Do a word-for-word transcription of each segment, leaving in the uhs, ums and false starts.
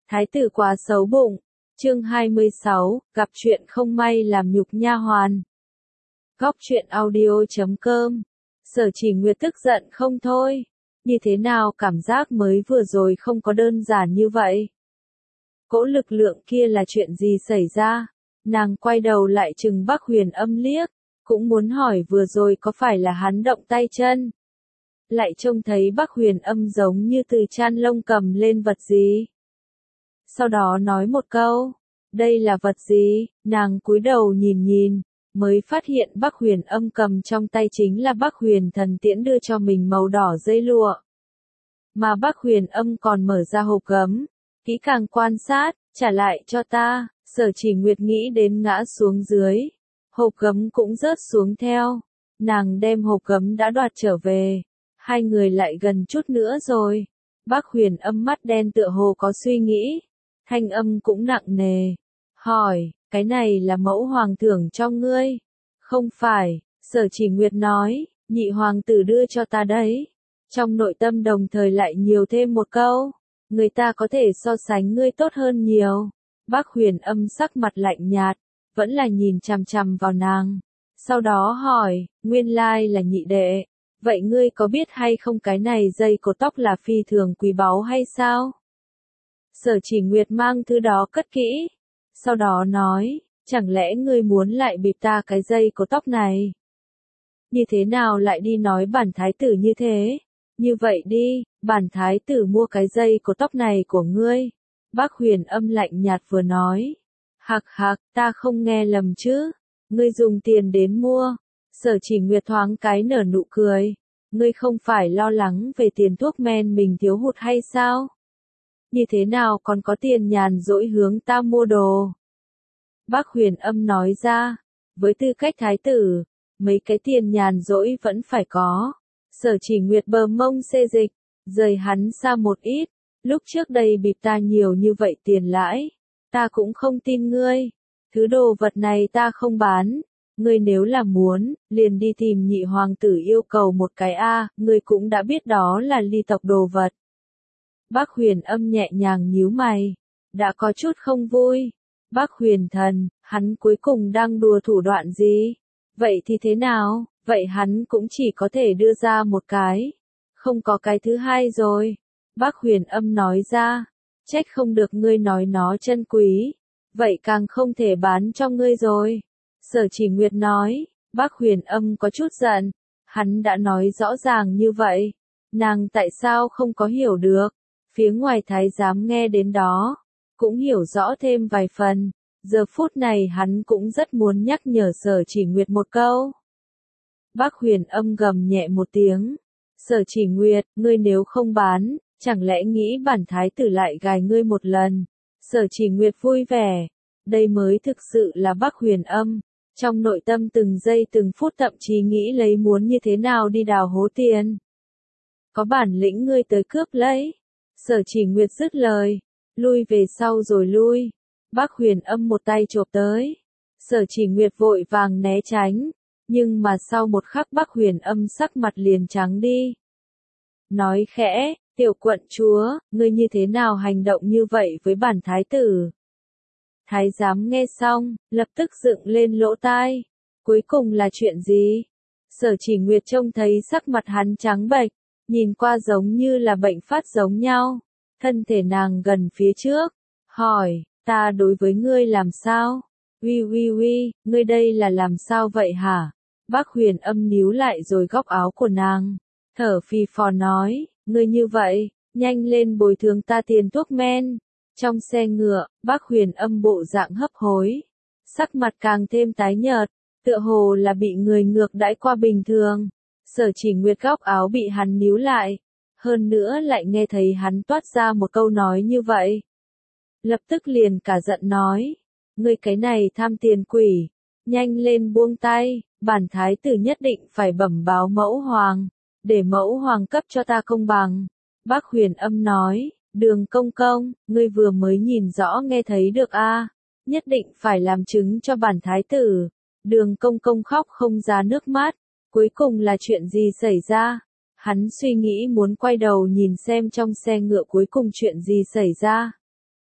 Thái tử quá xấu bụng. Chương hai mươi sáu, gặp chuyện không may làm nhục nha hoàn. Góc truyện audio chấm com. Sở Chỉ Nguyệt tức giận không thôi. Như thế nào cảm giác mới vừa rồi không có đơn giản như vậy? Cỗ lực lượng kia là chuyện gì xảy ra? Nàng quay đầu lại trừng Bắc Huyền Âm liếc, cũng muốn hỏi vừa rồi có phải là hắn động tay chân. Lại trông thấy Bắc Huyền Âm giống như từ chan lông cầm lên vật gì. Sau đó nói một câu, đây là vật gì? Nàng cúi đầu nhìn nhìn, mới phát hiện Bắc Huyền Âm cầm trong tay chính là Bắc Huyền Thần Tiễn đưa cho mình màu đỏ dây lụa. Mà Bắc Huyền Âm còn mở ra hộp gấm, kỹ càng quan sát, trả lại cho ta. Sở Chỉ Nguyệt nghĩ đến ngã xuống dưới, hộp gấm cũng rớt xuống theo. Nàng đem hộp gấm đã đoạt trở về, hai người lại gần chút nữa rồi. Bắc Huyền Âm mắt đen tựa hồ có suy nghĩ, thanh âm cũng nặng nề, hỏi, cái này là mẫu hoàng thưởng cho ngươi? Không phải, Sở Chỉ Nguyệt nói, nhị hoàng tử đưa cho ta đấy. Trong nội tâm đồng thời lại nhiều thêm một câu, người ta có thể so sánh ngươi tốt hơn nhiều. Bắc Huyền Âm sắc mặt lạnh nhạt, vẫn là nhìn chằm chằm vào nàng. Sau đó hỏi, nguyên lai là nhị đệ, vậy ngươi có biết hay không cái này dây cột tóc là phi thường quý báu hay sao? Sở Chỉ Nguyệt mang thứ đó cất kỹ, sau đó nói, chẳng lẽ ngươi muốn lại bịp ta cái dây cột tóc này? Như thế nào lại đi nói bản thái tử như thế? Như vậy đi, bản thái tử mua cái dây cột tóc này của ngươi. Bắc Huyền Âm lạnh nhạt vừa nói, hạc hạc, ta không nghe lầm chứ, ngươi dùng tiền đến mua. Sở Chỉ Nguyệt thoáng cái nở nụ cười, ngươi không phải lo lắng về tiền thuốc men mình thiếu hụt hay sao? Như thế nào còn có tiền nhàn rỗi hướng ta mua đồ? Bắc Huyền Âm nói ra, với tư cách thái tử, mấy cái tiền nhàn rỗi vẫn phải có. Sở Chỉ Nguyệt bờ mông xê dịch, rời hắn xa một ít, lúc trước đây bịp ta nhiều như vậy tiền lãi, ta cũng không tin ngươi. Thứ đồ vật này ta không bán, ngươi nếu là muốn, liền đi tìm nhị hoàng tử yêu cầu một cái a, ngươi cũng đã biết đó là ly tộc đồ vật. Bắc Huyền Âm nhẹ nhàng nhíu mày, đã có chút không vui. Bắc Huyền Thần, hắn cuối cùng đang đùa thủ đoạn gì? Vậy thì thế nào? Vậy hắn cũng chỉ có thể đưa ra một cái, không có cái thứ hai rồi. Bắc Huyền Âm nói ra, trách không được ngươi nói nó chân quý, vậy càng không thể bán cho ngươi rồi. Sở Chỉ Nguyệt nói, Bắc Huyền Âm có chút giận, hắn đã nói rõ ràng như vậy, nàng tại sao không có hiểu được? Phía ngoài thái giám nghe đến đó, cũng hiểu rõ thêm vài phần, giờ phút này hắn cũng rất muốn nhắc nhở Sở Chỉ Nguyệt một câu. Bắc Huyền Âm gầm nhẹ một tiếng, Sở Chỉ Nguyệt, ngươi nếu không bán, chẳng lẽ nghĩ bản thái tử lại gài ngươi một lần? Sở Chỉ Nguyệt vui vẻ, đây mới thực sự là Bắc Huyền Âm, trong nội tâm từng giây từng phút thậm chí nghĩ lấy muốn như thế nào đi đào hố tiền. Có bản lĩnh ngươi tới cướp lấy. Sở Chỉ Nguyệt dứt lời, lui về sau rồi lui. Bắc Huyền Âm một tay chộp tới, Sở Chỉ Nguyệt vội vàng né tránh, nhưng mà sau một khắc Bắc Huyền Âm sắc mặt liền trắng đi. Nói khẽ, tiểu quận chúa, ngươi như thế nào hành động như vậy với bản thái tử? Thái giám nghe xong, lập tức dựng lên lỗ tai. Cuối cùng là chuyện gì? Sở Chỉ Nguyệt trông thấy sắc mặt hắn trắng bệch, nhìn qua giống như là bệnh phát giống nhau. Thân thể nàng gần phía trước, hỏi, ta đối với ngươi làm sao? Uy uy uy, ngươi đây là làm sao vậy hả? Bắc Huyền Âm níu lại rồi góc áo của nàng, thở phì phò nói, ngươi như vậy, nhanh lên bồi thường ta tiền thuốc men. Trong xe ngựa, Bắc Huyền Âm bộ dạng hấp hối, sắc mặt càng thêm tái nhợt, tựa hồ là bị người ngược đãi qua bình thường. Sở Chỉ Nguyệt góc áo bị hắn níu lại, hơn nữa lại nghe thấy hắn toát ra một câu nói như vậy. Lập tức liền cả giận nói, ngươi cái này tham tiền quỷ, nhanh lên buông tay, bản thái tử nhất định phải bẩm báo mẫu hoàng, để mẫu hoàng cấp cho ta công bằng. Bắc Huyền Âm nói, Đường công công, ngươi vừa mới nhìn rõ nghe thấy được a, nhất định phải làm chứng cho bản thái tử. Đường công công khóc không ra nước mắt, cuối cùng là chuyện gì xảy ra? Hắn suy nghĩ muốn quay đầu nhìn xem trong xe ngựa cuối cùng chuyện gì xảy ra.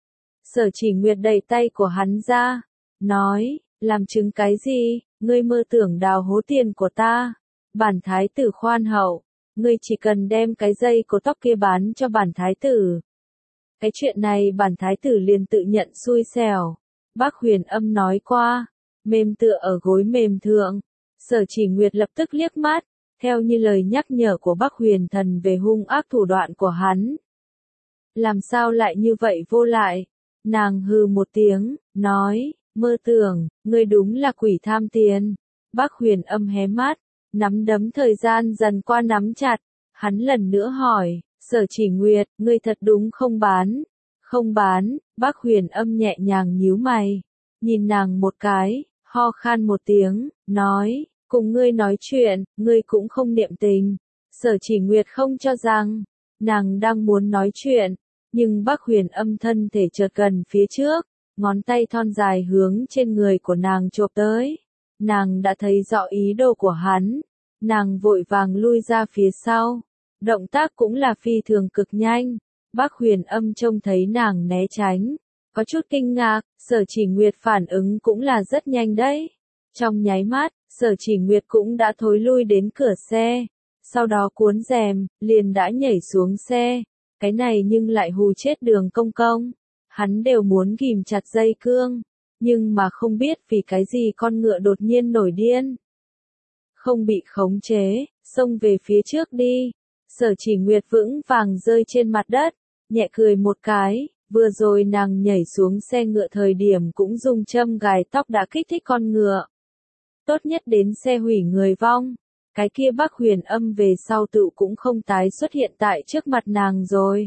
Sở Chỉ Nguyệt đẩy tay của hắn ra, nói, làm chứng cái gì, ngươi mơ tưởng đào hố tiền của ta. Bản thái tử khoan hậu, ngươi chỉ cần đem cái dây cột tóc kia bán cho bản thái tử. Cái chuyện này bản thái tử liền tự nhận xui xẻo. Bác Huyền Âm nói qua, mềm tựa ở gối mềm thượng. Sở Chỉ Nguyệt lập tức liếc mắt, theo như lời nhắc nhở của Bác Huyền Thần về hung ác thủ đoạn của hắn. Làm sao lại như vậy vô lại? Nàng hừ một tiếng, nói, mơ tưởng, ngươi đúng là quỷ tham tiền. Bác Huyền Âm hé mắt, nắm đấm thời gian dần qua nắm chặt. Hắn lần nữa hỏi, Sở Chỉ Nguyệt, ngươi thật đúng không bán? Không bán. Bác Huyền Âm nhẹ nhàng nhíu mày, nhìn nàng một cái, ho khan một tiếng, nói, cùng ngươi nói chuyện, ngươi cũng không niệm tình. Sở Chỉ Nguyệt không cho rằng, nàng đang muốn nói chuyện, nhưng Bác Huyền Âm thân thể chợt gần phía trước, ngón tay thon dài hướng trên người của nàng chộp tới. Nàng đã thấy rõ ý đồ của hắn, nàng vội vàng lui ra phía sau, động tác cũng là phi thường cực nhanh. Bác Huyền Âm trông thấy nàng né tránh, có chút kinh ngạc, Sở Chỉ Nguyệt phản ứng cũng là rất nhanh đấy. Trong nháy mắt, Sở Chỉ Nguyệt cũng đã thối lui đến cửa xe, sau đó cuốn rèm, liền đã nhảy xuống xe. Cái này nhưng lại hù chết Đường Công Công, hắn đều muốn ghìm chặt dây cương, nhưng mà không biết vì cái gì con ngựa đột nhiên nổi điên. Không bị khống chế, xông về phía trước đi. Sở Chỉ Nguyệt vững vàng rơi trên mặt đất, nhẹ cười một cái, vừa rồi nàng nhảy xuống xe ngựa thời điểm cũng dùng châm gài tóc đã kích thích con ngựa. Tốt nhất đến xe hủy người vong, cái kia Bác Huyền Âm về sau tự cũng không tái xuất hiện tại trước mặt nàng rồi.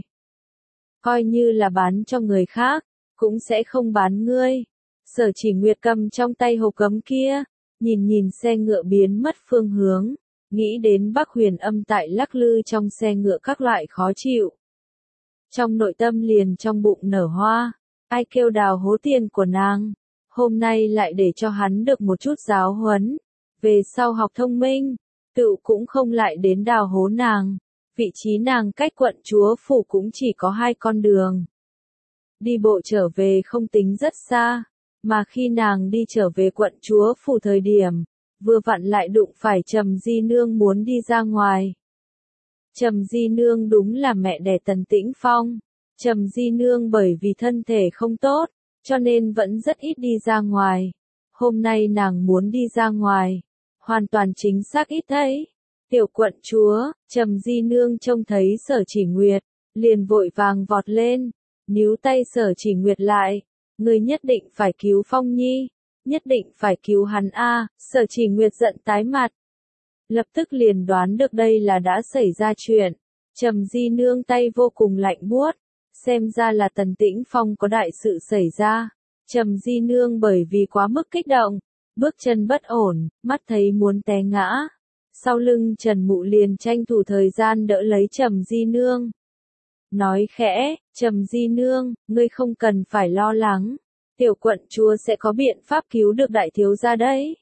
Coi như là bán cho người khác, cũng sẽ không bán ngươi. Sở Chỉ Nguyệt cầm trong tay hộp cấm kia, nhìn nhìn xe ngựa biến mất phương hướng, nghĩ đến Bác Huyền Âm tại lắc lư trong xe ngựa các loại khó chịu. Trong nội tâm liền trong bụng nở hoa, ai kêu đào hố tiền của nàng, hôm nay lại để cho hắn được một chút giáo huấn, về sau học thông minh, tự cũng không lại đến đào hố nàng. Vị trí nàng cách quận chúa phủ cũng chỉ có hai con đường. Đi bộ trở về không tính rất xa, mà khi nàng đi trở về quận chúa phủ thời điểm, vừa vặn lại đụng phải Trầm Di Nương muốn đi ra ngoài. Trầm Di Nương đúng là mẹ đẻ Tần Tĩnh Phong. Trầm Di Nương bởi vì thân thể không tốt, cho nên vẫn rất ít đi ra ngoài. Hôm nay nàng muốn đi ra ngoài, hoàn toàn chính xác ít thấy. Tiểu quận chúa, Trầm Di Nương trông thấy Sở Chỉ Nguyệt, liền vội vàng vọt lên, níu tay Sở Chỉ Nguyệt lại. Ngươi nhất định phải cứu Phong Nhi, nhất định phải cứu hắn a. Sở Chỉ Nguyệt giận tái mặt, lập tức liền đoán được đây là đã xảy ra chuyện. Trầm Di Nương tay vô cùng lạnh buốt, xem ra là Tần Tĩnh Phong có đại sự xảy ra. Trầm Di Nương bởi vì quá mức kích động, bước chân bất ổn, mắt thấy muốn té ngã. Sau lưng Trần Mụ liền tranh thủ thời gian đỡ lấy Trầm Di Nương. Nói khẽ, Trầm Di Nương, ngươi không cần phải lo lắng, tiểu quận chúa sẽ có biện pháp cứu được đại thiếu gia đấy.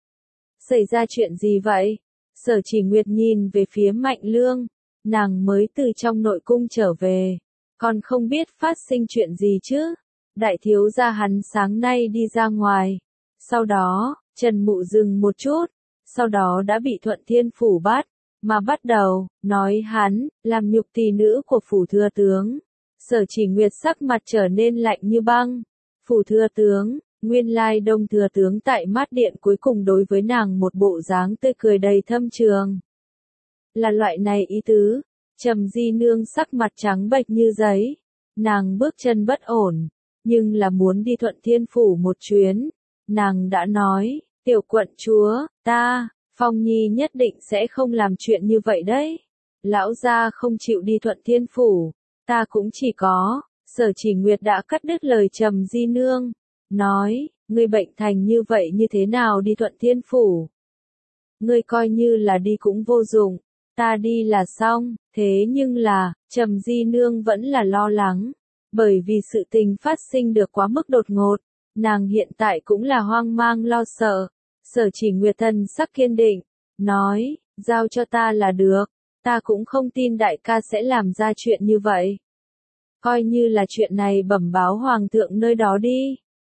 Xảy ra chuyện gì vậy? Sở Chỉ Nguyệt nhìn về phía Mạnh Lương, nàng mới từ trong nội cung trở về, còn không biết phát sinh chuyện gì chứ. Đại thiếu gia hắn sáng nay đi ra ngoài, sau đó, Trần Mụ dừng một chút, sau đó đã bị Thuận Thiên Phủ bắt, mà bắt đầu, nói hắn, làm nhục tỷ nữ của Phủ Thừa Tướng. Sở Chỉ Nguyệt sắc mặt trở nên lạnh như băng. Phủ Thừa Tướng, nguyên lai Đông Thừa Tướng tại Mát Điện cuối cùng đối với nàng một bộ dáng tươi cười đầy thâm trường. Là loại này ý tứ. Trầm Di Nương sắc mặt trắng bệch như giấy, nàng bước chân bất ổn, nhưng là muốn đi Thuận Thiên Phủ một chuyến. Nàng đã nói, tiểu quận chúa, ta, Phong Nhi nhất định sẽ không làm chuyện như vậy đấy. Lão gia không chịu đi Thuận Thiên Phủ, ta cũng chỉ có. Sở Chỉ Nguyệt đã cắt đứt lời Trầm Di Nương, nói, ngươi bệnh thành như vậy như thế nào đi Thuận Thiên Phủ? Ngươi coi như là đi cũng vô dụng, ta đi là xong. Thế nhưng là, Trầm Di Nương vẫn là lo lắng, bởi vì sự tình phát sinh được quá mức đột ngột, nàng hiện tại cũng là hoang mang lo sợ. Sở Chỉ Nguyệt thần sắc kiên định, nói, giao cho ta là được, ta cũng không tin đại ca sẽ làm ra chuyện như vậy. coi như là chuyện này bẩm báo hoàng thượng nơi đó đi.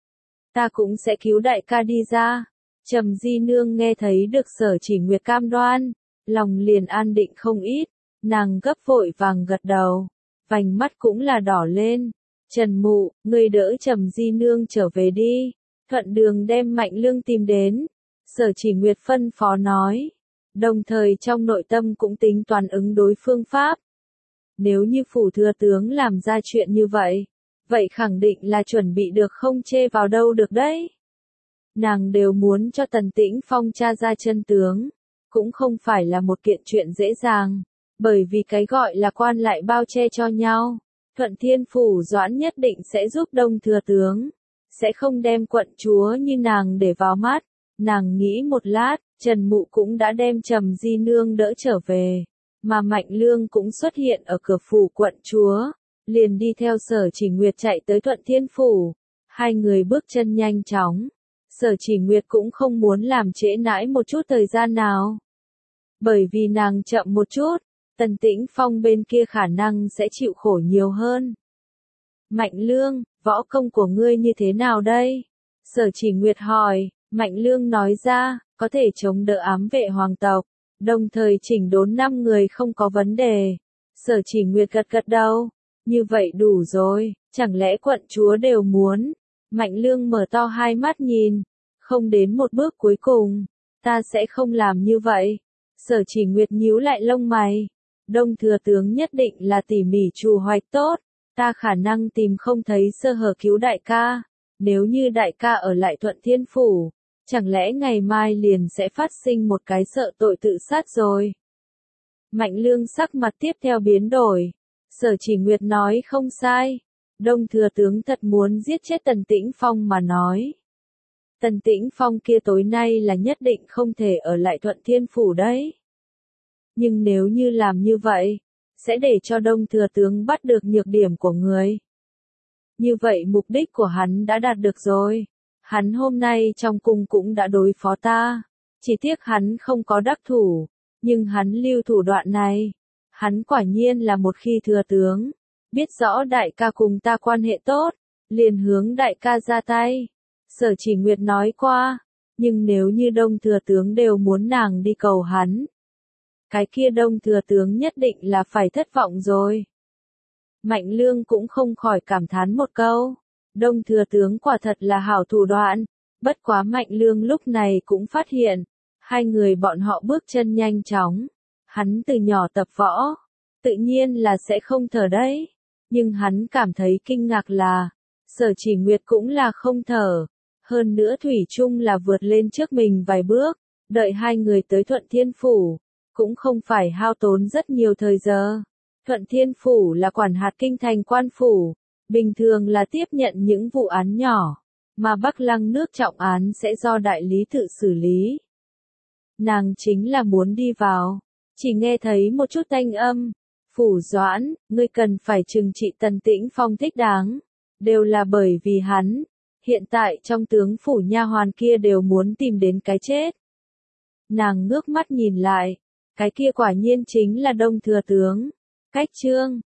Ta cũng sẽ cứu đại ca đi ra. Trầm Di Nương nghe thấy được Sở Chỉ Nguyệt cam đoan, lòng liền an định không ít, nàng gấp vội vàng gật đầu, vành mắt cũng là đỏ lên. Trần Mụ, ngươi đỡ Trầm Di Nương trở về đi, thuận đường đem Mạnh Lương tìm đến. Sở Chỉ Nguyệt phân phó nói, đồng thời trong nội tâm cũng tính toán ứng đối phương pháp. Nếu như phủ thừa tướng làm ra chuyện như vậy, vậy khẳng định là chuẩn bị được không chê vào đâu được đấy. Nàng đều muốn cho Tần Tĩnh Phong tra ra chân tướng, cũng không phải là một kiện chuyện dễ dàng, bởi vì cái gọi là quan lại bao che cho nhau. Thuận Thiên Phủ Doãn nhất định sẽ giúp Đông thừa tướng, sẽ không đem quận chúa như nàng để vào mắt. Nàng nghĩ một lát, Trần Mụ cũng đã đem Trầm Di Nương đỡ trở về, mà Mạnh Lương cũng xuất hiện ở cửa phủ quận chúa, liền đi theo Sở Chỉ Nguyệt chạy tới Thuận Thiên Phủ. Hai người bước chân nhanh chóng, Sở Chỉ Nguyệt cũng không muốn làm trễ nãi một chút thời gian nào. Bởi vì nàng chậm một chút, Tần Tĩnh Phong bên kia khả năng sẽ chịu khổ nhiều hơn. Mạnh Lương, võ công của ngươi như thế nào đây? Sở Chỉ Nguyệt hỏi. Mạnh Lương nói ra, có thể chống đỡ ám vệ hoàng tộc, đồng thời chỉnh đốn năm người không có vấn đề. Sở Chỉ Nguyệt gật gật đầu, như vậy đủ rồi, chẳng lẽ quận chúa đều muốn? Mạnh Lương mở to hai mắt nhìn, không đến một bước cuối cùng, ta sẽ không làm như vậy. Sở Chỉ Nguyệt nhíu lại lông mày, Đông thừa tướng nhất định là tỉ mỉ trù hoạch tốt, ta khả năng tìm không thấy sơ hở cứu đại ca. Nếu như đại ca ở lại Thuận Thiên Phủ, chẳng lẽ ngày mai liền sẽ phát sinh một cái sợ tội tự sát rồi? Mạnh Lương sắc mặt tiếp theo biến đổi. Sở Chỉ Nguyệt nói không sai. Đông thừa tướng thật muốn giết chết Tần Tĩnh Phong mà nói. Tần Tĩnh Phong kia tối nay là nhất định không thể ở lại Thuận Thiên Phủ đấy. Nhưng nếu như làm như vậy, sẽ để cho Đông thừa tướng bắt được nhược điểm của người. Như vậy mục đích của hắn đã đạt được rồi. Hắn hôm nay trong cung cũng đã đối phó ta. Chỉ tiếc hắn không có đắc thủ. Nhưng hắn lưu thủ đoạn này. Hắn quả nhiên là một khi thừa tướng. Biết rõ đại ca cùng ta quan hệ tốt. Liền hướng đại ca ra tay. Sở Chỉ Nguyệt nói qua. Nhưng nếu như Đông thừa tướng đều muốn nàng đi cầu hắn. Cái kia Đông thừa tướng nhất định là phải thất vọng rồi. Mạnh Lương cũng không khỏi cảm thán một câu. Đông thừa tướng quả thật là hảo thủ đoạn. Bất quá Mạnh Lương lúc này cũng phát hiện. Hai người bọn họ bước chân nhanh chóng. Hắn từ nhỏ tập võ. Tự nhiên là sẽ không thở đấy. Nhưng hắn cảm thấy kinh ngạc là. Sở Chỉ Nguyệt cũng là không thở. Hơn nữa Thủy chung là vượt lên trước mình vài bước. Đợi hai người tới Thuận Thiên Phủ. Cũng không phải hao tốn rất nhiều thời giờ. Thuận Thiên Phủ là quản hạt kinh thành quan phủ, bình thường là tiếp nhận những vụ án nhỏ, mà Bắc Lăng nước trọng án sẽ do đại lý tự xử lý. Nàng chính là muốn đi vào, chỉ nghe thấy một chút thanh âm, Phủ Doãn, ngươi cần phải trừng trị Tần Tĩnh Phong thích đáng, đều là bởi vì hắn, hiện tại trong tướng phủ nha hoàn kia đều muốn tìm đến cái chết. Nàng ngước mắt nhìn lại, cái kia quả nhiên chính là Đông thừa tướng. Cách chương